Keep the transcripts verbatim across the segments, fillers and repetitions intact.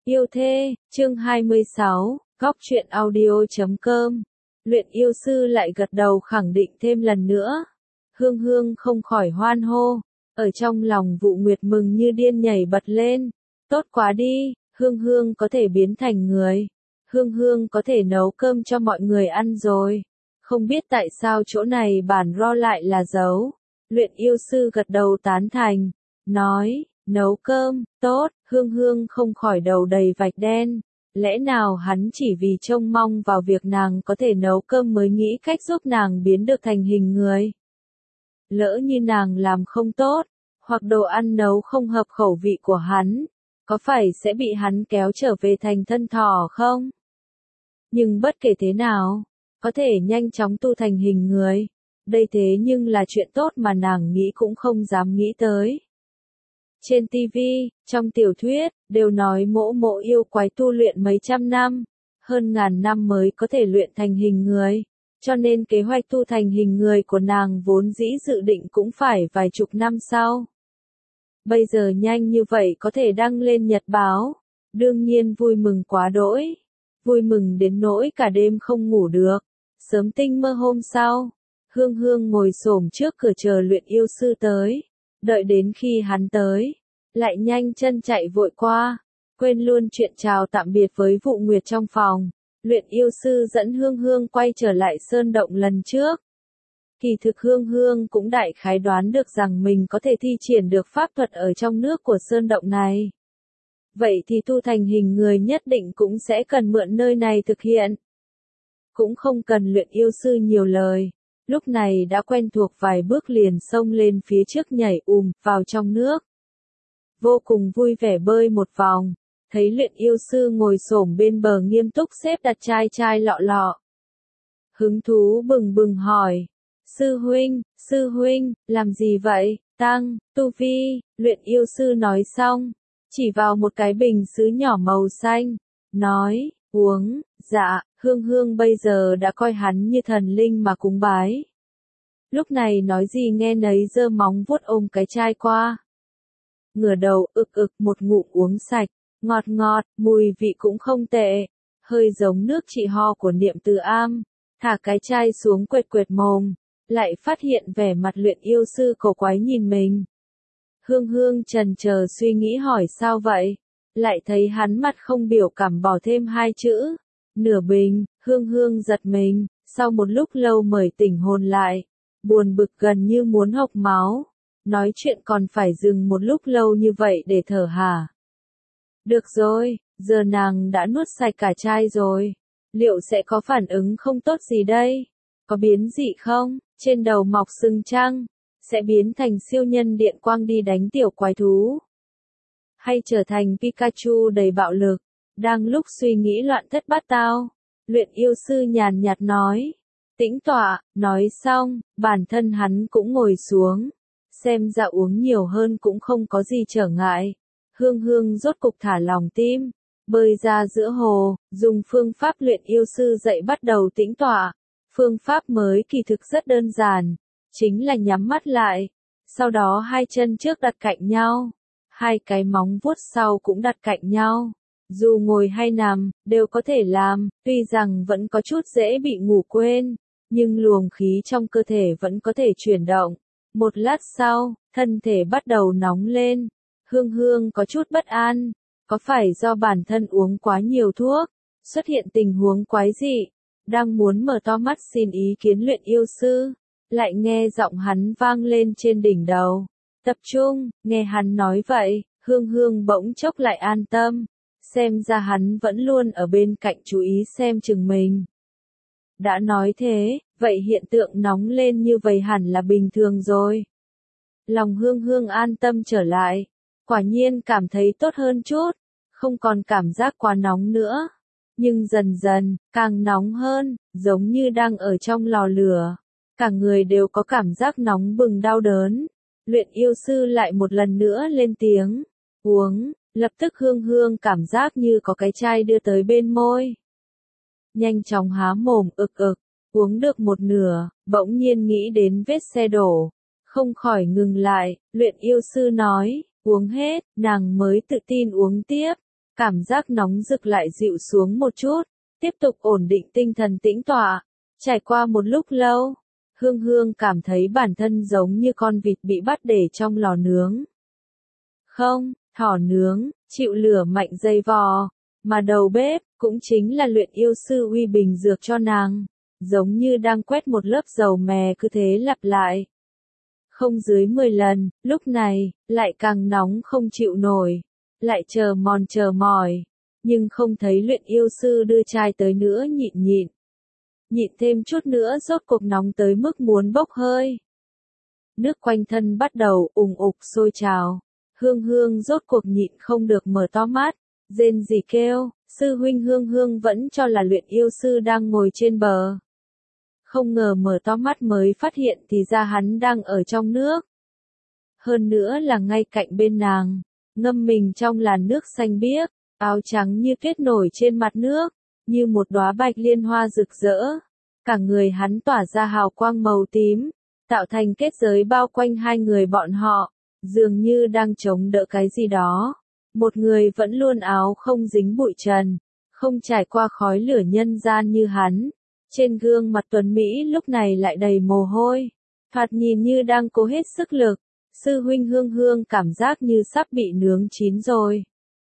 Yêu thê, chương hai mươi sáu, góc truyện audio chấm com. Luyện yêu sư lại gật đầu khẳng định thêm lần nữa. Hương Hương không khỏi hoan hô, ở trong lòng Vụ Nguyệt mừng như điên nhảy bật lên. Tốt quá đi, Hương Hương có thể biến thành người. Hương Hương có thể nấu cơm cho mọi người ăn rồi. Không biết tại sao chỗ này bản ro lại là dấu. Luyện yêu sư gật đầu tán thành, nói, nấu cơm, tốt, Hương Hương không khỏi đầu đầy vạch đen. Lẽ nào hắn chỉ vì trông mong vào việc nàng có thể nấu cơm mới nghĩ cách giúp nàng biến được thành hình người? Lỡ như nàng làm không tốt, hoặc đồ ăn nấu không hợp khẩu vị của hắn, có phải sẽ bị hắn kéo trở về thành thân thỏ không? Nhưng bất kể thế nào, có thể nhanh chóng tu thành hình người. Đây thế nhưng là chuyện tốt mà nàng nghĩ cũng không dám nghĩ tới. Trên ti vi, trong tiểu thuyết, đều nói mỗ mỗ yêu quái tu luyện mấy trăm năm, hơn ngàn năm mới có thể luyện thành hình người, cho nên kế hoạch tu thành hình người của nàng vốn dĩ dự định cũng phải vài chục năm sau. Bây giờ nhanh như vậy có thể đăng lên nhật báo, đương nhiên vui mừng quá đỗi, vui mừng đến nỗi cả đêm không ngủ được. Sớm tinh mơ hôm sau, Hương Hương ngồi xổm trước cửa chờ luyện yêu sư tới. Đợi đến khi hắn tới, lại nhanh chân chạy vội qua, quên luôn chuyện chào tạm biệt với Vụ Nguyệt trong phòng. Luyện yêu sư dẫn Hương Hương quay trở lại sơn động lần trước. Kỳ thực Hương Hương cũng đại khái đoán được rằng mình có thể thi triển được pháp thuật ở trong nước của sơn động này. Vậy thì tu thành hình người nhất định cũng sẽ cần mượn nơi này thực hiện. Cũng không cần luyện yêu sư nhiều lời. Lúc này đã quen thuộc vài bước liền xông lên phía trước nhảy ùm vào trong nước. Vô cùng vui vẻ bơi một vòng, thấy luyện yêu sư ngồi xổm bên bờ nghiêm túc xếp đặt chai chai lọ lọ. Hứng thú bừng bừng hỏi, sư huynh, sư huynh, làm gì vậy, tăng, tu vi, luyện yêu sư nói xong, chỉ vào một cái bình sứ nhỏ màu xanh, nói, uống, dạ. Hương Hương bây giờ đã coi hắn như thần linh mà cúng bái. Lúc này nói gì nghe nấy giơ móng vuốt ôm cái chai qua. Ngửa đầu ực ực một ngụm uống sạch, ngọt ngọt, mùi vị cũng không tệ, hơi giống nước trị ho của Niệm Từ Am. Thả cái chai xuống quệt quệt mồm, lại phát hiện vẻ mặt luyện yêu sư cổ quái nhìn mình. Hương Hương chần chờ suy nghĩ hỏi sao vậy, lại thấy hắn mặt không biểu cảm bỏ thêm hai chữ. Nửa bình, Hương Hương giật mình, sau một lúc lâu mới tỉnh hồn lại, buồn bực gần như muốn hộc máu, nói chuyện còn phải dừng một lúc lâu như vậy để thở hả. Được rồi, giờ nàng đã nuốt sạch cả chai rồi, liệu sẽ có phản ứng không tốt gì đây? Có biến dị không? Trên đầu mọc sừng trăng, sẽ biến thành siêu nhân điện quang đi đánh tiểu quái thú? Hay trở thành Pikachu đầy bạo lực? Đang lúc suy nghĩ loạn thất bát tao, luyện yêu sư nhàn nhạt nói, tĩnh tọa, nói xong, bản thân hắn cũng ngồi xuống, xem ra uống nhiều hơn cũng không có gì trở ngại. Hương Hương rốt cục thả lòng tim, bơi ra giữa hồ, dùng phương pháp luyện yêu sư dạy bắt đầu tĩnh tọa. Phương pháp mới kỳ thực rất đơn giản, chính là nhắm mắt lại, sau đó hai chân trước đặt cạnh nhau, hai cái móng vuốt sau cũng đặt cạnh nhau. Dù ngồi hay nằm, đều có thể làm, tuy rằng vẫn có chút dễ bị ngủ quên, nhưng luồng khí trong cơ thể vẫn có thể chuyển động. Một lát sau, thân thể bắt đầu nóng lên. Hương Hương có chút bất an, có phải do bản thân uống quá nhiều thuốc, xuất hiện tình huống quái dị, đang muốn mở to mắt xin ý kiến luyện yêu sư, lại nghe giọng hắn vang lên trên đỉnh đầu. Tập trung, nghe hắn nói vậy, Hương Hương bỗng chốc lại an tâm. Xem ra hắn vẫn luôn ở bên cạnh chú ý xem chừng mình. Đã nói thế, vậy hiện tượng nóng lên như vậy hẳn là bình thường rồi. Lòng Hương Hương an tâm trở lại, quả nhiên cảm thấy tốt hơn chút, không còn cảm giác quá nóng nữa. Nhưng dần dần, càng nóng hơn, giống như đang ở trong lò lửa. Cả người đều có cảm giác nóng bừng đau đớn. Luyện yêu sư lại một lần nữa lên tiếng, uống. Lập tức Hương Hương cảm giác như có cái chai đưa tới bên môi. Nhanh chóng há mồm ực ực, uống được một nửa, bỗng nhiên nghĩ đến vết xe đổ. Không khỏi ngừng lại, luyện yêu sư nói, uống hết, nàng mới tự tin uống tiếp. cảm giác nóng rực lại dịu xuống một chút, tiếp tục ổn định tinh thần tĩnh tọa. Trải qua một lúc lâu, Hương Hương cảm thấy bản thân giống như con vịt bị bắt để trong lò nướng. Không, thỏ nướng, chịu lửa mạnh dây vò, mà đầu bếp, cũng chính là luyện yêu sư uy bình dược cho nàng, giống như đang quét một lớp dầu mè cứ thế lặp lại. Không dưới mười lần, lúc này, lại càng nóng không chịu nổi, lại chờ mòn chờ mỏi, nhưng không thấy luyện yêu sư đưa chai tới nữa nhịn nhịn. Nhịn thêm chút nữa rốt cuộc nóng tới mức muốn bốc hơi. Nước quanh thân bắt đầu ùng ục sôi trào, Hương Hương rốt cuộc nhịn không được mở to mắt, rên rỉ kêu, sư huynh. Hương Hương vẫn cho là luyện yêu sư đang ngồi trên bờ. Không ngờ mở to mắt mới phát hiện thì ra hắn đang ở trong nước. Hơn nữa là ngay cạnh bên nàng, ngâm mình trong làn nước xanh biếc, áo trắng như tuyết nổi trên mặt nước, như một đóa bạch liên hoa rực rỡ. Cả người hắn tỏa ra hào quang màu tím, tạo thành kết giới bao quanh hai người bọn họ, dường như đang chống đỡ cái gì đó. Một người vẫn luôn áo không dính bụi trần, không trải qua khói lửa nhân gian như hắn. Trên gương mặt tuấn Mỹ lúc này lại đầy mồ hôi, thoạt nhìn như đang cố hết sức lực. Sư huynh. Hương Hương cảm giác như sắp bị nướng chín rồi,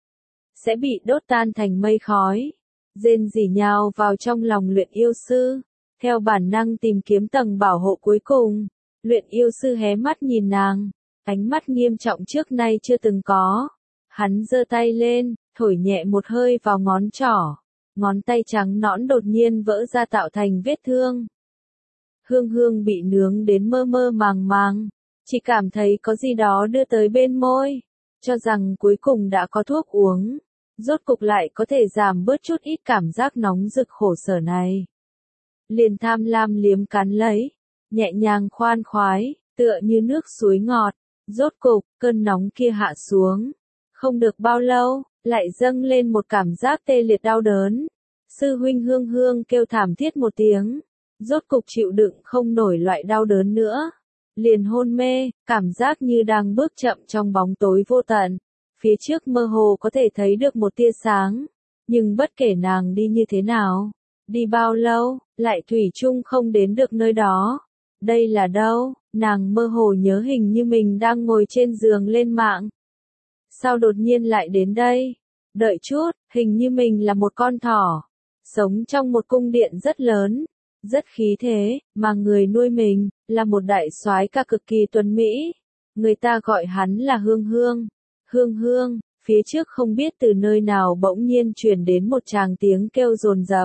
sẽ bị đốt tan thành mây khói. Rên rỉ nhào vào trong lòng luyện yêu sư, theo bản năng tìm kiếm tầng bảo hộ cuối cùng. Luyện yêu sư hé mắt nhìn nàng, ánh mắt nghiêm trọng trước nay chưa từng có. Hắn giơ tay lên, thổi nhẹ một hơi vào ngón trỏ. Ngón tay trắng nõn đột nhiên vỡ ra tạo thành vết thương. Hương Hương bị nướng đến mơ mơ màng màng, chỉ cảm thấy có gì đó đưa tới bên môi, cho rằng cuối cùng đã có thuốc uống, rốt cục lại có thể giảm bớt chút ít cảm giác nóng rực khổ sở này. Liền tham lam liếm cắn lấy, nhẹ nhàng khoan khoái, tựa như nước suối ngọt. Rốt cục, cơn nóng kia hạ xuống. Không được bao lâu, lại dâng lên một cảm giác tê liệt đau đớn. Sư huynh. Hương Hương kêu thảm thiết một tiếng, rốt cục chịu đựng không nổi loại đau đớn nữa. Liền hôn mê, cảm giác như đang bước chậm trong bóng tối vô tận. Phía trước mơ hồ có thể thấy được một tia sáng, nhưng bất kể nàng đi như thế nào, đi bao lâu, lại thủy chung không đến được nơi đó. Đây là đâu? Nàng mơ hồ nhớ hình như mình đang ngồi trên giường lên mạng. Sao đột nhiên lại đến đây? Đợi chút, hình như mình là một con thỏ, sống trong một cung điện rất lớn, rất khí thế, mà người nuôi mình là một đại soái ca cực kỳ tuấn mỹ. Người ta gọi hắn là Hương Hương. Hương Hương, phía trước không biết từ nơi nào bỗng nhiên truyền đến một tràng tiếng kêu dồn dập.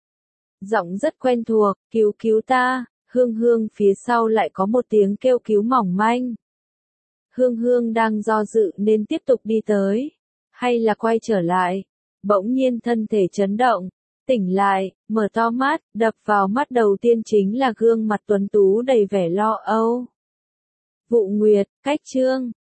Giọng rất quen thuộc, cứu cứu ta. Hương Hương phía sau lại có một tiếng kêu cứu mỏng manh. Hương Hương đang do dự nên tiếp tục đi tới, hay là quay trở lại. Bỗng nhiên thân thể chấn động, tỉnh lại, mở to mắt, đập vào mắt đầu tiên chính là gương mặt tuấn tú đầy vẻ lo âu. Vụ Nguyệt, cách chương.